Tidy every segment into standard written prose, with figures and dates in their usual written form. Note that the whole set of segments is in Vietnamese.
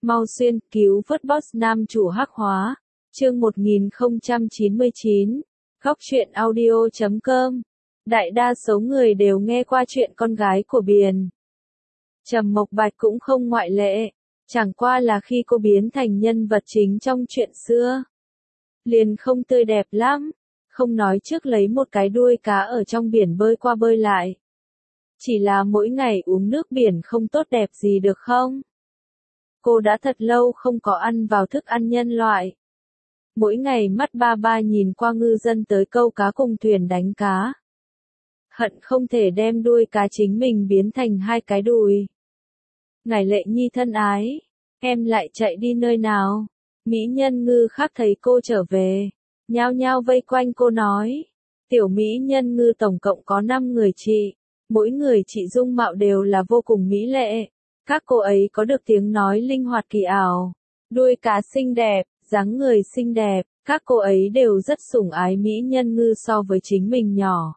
Mau xuyên, cứu vớt boss nam chủ hắc hóa. Chương 1099. Góc truyện audio.com. Đại đa số người đều nghe qua chuyện con gái của Biển. Trầm Mộc Bạch cũng không ngoại lệ. Chẳng qua là khi cô biến thành nhân vật chính trong chuyện xưa, liền không tươi đẹp lắm. Không nói trước lấy một cái đuôi cá ở trong biển bơi qua bơi lại. Chỉ là mỗi ngày uống nước biển không tốt đẹp gì được không? Cô đã thật lâu không có ăn vào thức ăn nhân loại. Mỗi ngày mắt ba ba nhìn qua ngư dân tới câu cá cùng thuyền đánh cá. Hận không thể đem đuôi cá chính mình biến thành hai cái đùi. Ngải Lệ Nhi thân ái, em lại chạy đi nơi nào? Mỹ nhân ngư khác thấy cô trở về, nhao nhao vây quanh cô nói. Tiểu mỹ nhân ngư tổng cộng có 5 người chị, mỗi người chị dung mạo đều là vô cùng mỹ lệ. Các cô ấy có được tiếng nói linh hoạt kỳ ảo, đuôi cá xinh đẹp, dáng người xinh đẹp, các cô ấy đều rất sủng ái mỹ nhân ngư so với chính mình nhỏ.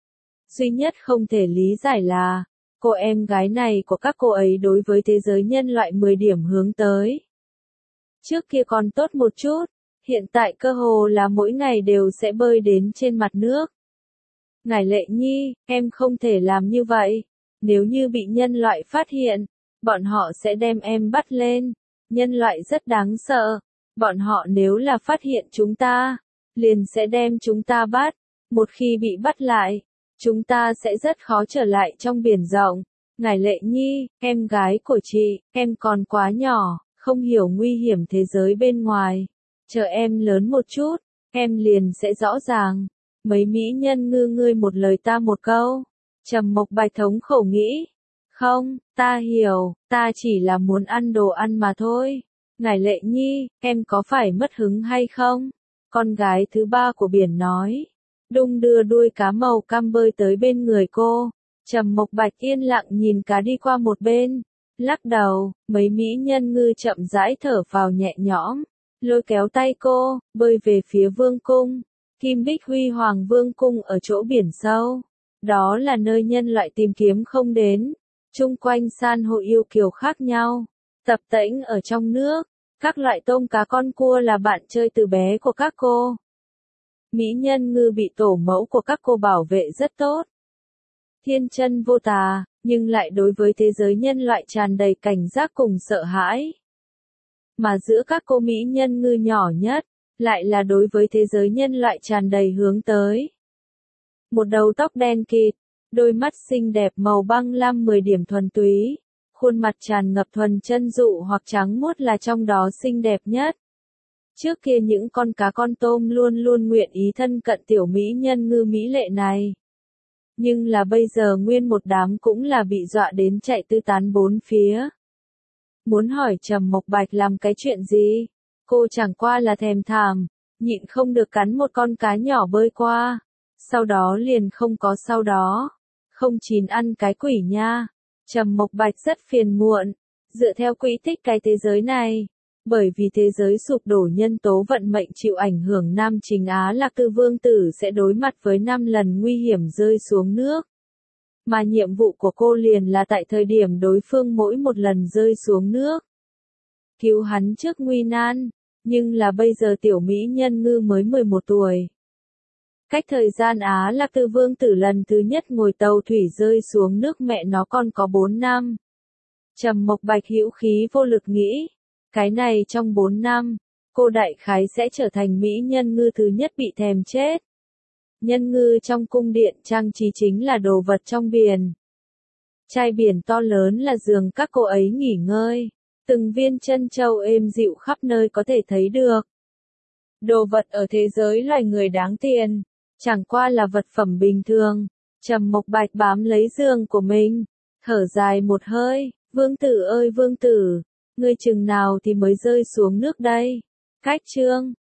Duy nhất không thể lý giải là, cô em gái này của các cô ấy đối với thế giới nhân loại 10 điểm hướng tới. Trước kia còn tốt một chút, hiện tại cơ hồ là mỗi ngày đều sẽ bơi đến trên mặt nước. Ngải Lệ Nhi, em không thể làm như vậy. Nếu như bị nhân loại phát hiện, bọn họ sẽ đem em bắt lên. Nhân loại rất đáng sợ. Bọn họ nếu là phát hiện chúng ta, liền sẽ đem chúng ta bắt. Một khi bị bắt lại, chúng ta sẽ rất khó trở lại trong biển rộng. Ngải Lệ Nhi, em gái của chị, em còn quá nhỏ, không hiểu nguy hiểm thế giới bên ngoài. Chờ em lớn một chút, em liền sẽ rõ ràng. Mấy mỹ nhân ngư ngươi một lời ta một câu. Trầm Mộc Bạch thống khổ nghĩ. Không, ta hiểu, ta chỉ là muốn ăn đồ ăn mà thôi. Ngải Lệ Nhi, em có phải mất hứng hay không? Con gái thứ ba của Biển nói. Đung đưa đuôi cá màu cam bơi tới bên người cô. Trầm Mộc Bạch yên lặng nhìn cá đi qua một bên. Lắc đầu, mấy mỹ nhân ngư chậm rãi thở vào nhẹ nhõm. Lôi kéo tay cô, bơi về phía vương cung. Kim Bích Huy Hoàng Vương cung ở chỗ biển sâu. Đó là nơi nhân loại tìm kiếm không đến. Chung quanh san hô yêu kiều khác nhau. Tập tễnh ở trong nước. Các loại tôm cá con cua là bạn chơi từ bé của các cô. Mỹ nhân ngư bị tổ mẫu của các cô bảo vệ rất tốt. Thiên chân vô tà, nhưng lại đối với thế giới nhân loại tràn đầy cảnh giác cùng sợ hãi. Mà giữa các cô mỹ nhân ngư nhỏ nhất, lại là đối với thế giới nhân loại tràn đầy hướng tới. Một đầu tóc đen kịt, đôi mắt xinh đẹp màu băng lam 10 điểm thuần túy, khuôn mặt tràn ngập thuần chân dụ hoặc trắng muốt là trong đó xinh đẹp nhất. Trước kia những con cá con tôm luôn luôn nguyện ý thân cận tiểu mỹ nhân ngư mỹ lệ này. Nhưng là bây giờ nguyên một đám cũng là bị dọa đến chạy tứ tán bốn phía. Muốn hỏi Trầm Mộc Bạch làm cái chuyện gì? Cô chẳng qua là thèm thàm, nhịn không được cắn một con cá nhỏ bơi qua. Sau đó liền không có sau đó. Không chín ăn cái quỷ nha. Trầm Mộc Bạch rất phiền muộn. Dựa theo quỹ tích cái thế giới này. Bởi vì thế giới sụp đổ nhân tố vận mệnh chịu ảnh hưởng Nam Chính Á Lạc Tư Vương Tử sẽ đối mặt với 5 lần nguy hiểm rơi xuống nước. Mà nhiệm vụ của cô liền là tại thời điểm đối phương mỗi một lần rơi xuống nước. Cứu hắn trước nguy nan. Nhưng là bây giờ tiểu mỹ nhân ngư mới 11 tuổi. Cách thời gian Á Lạc Tư Vương Tử lần thứ nhất ngồi tàu thủy rơi xuống nước mẹ nó còn có 4 năm. Trầm Mộc Bạch hữu khí vô lực nghĩ. Cái này trong 4 năm, cô đại khái sẽ trở thành mỹ nhân ngư thứ nhất bị thèm chết. Nhân ngư trong cung điện trang trí chính là đồ vật trong biển. Chai biển to lớn là giường các cô ấy nghỉ ngơi. Từng viên chân châu êm dịu khắp nơi có thể thấy được. Đồ vật ở thế giới loài người đáng tiền, chẳng qua là vật phẩm bình thường. Trầm Mộc Bạch bám lấy giường của mình, thở dài một hơi, vương tử ơi vương tử, ngươi chừng nào thì mới rơi xuống nước đây? Cách chương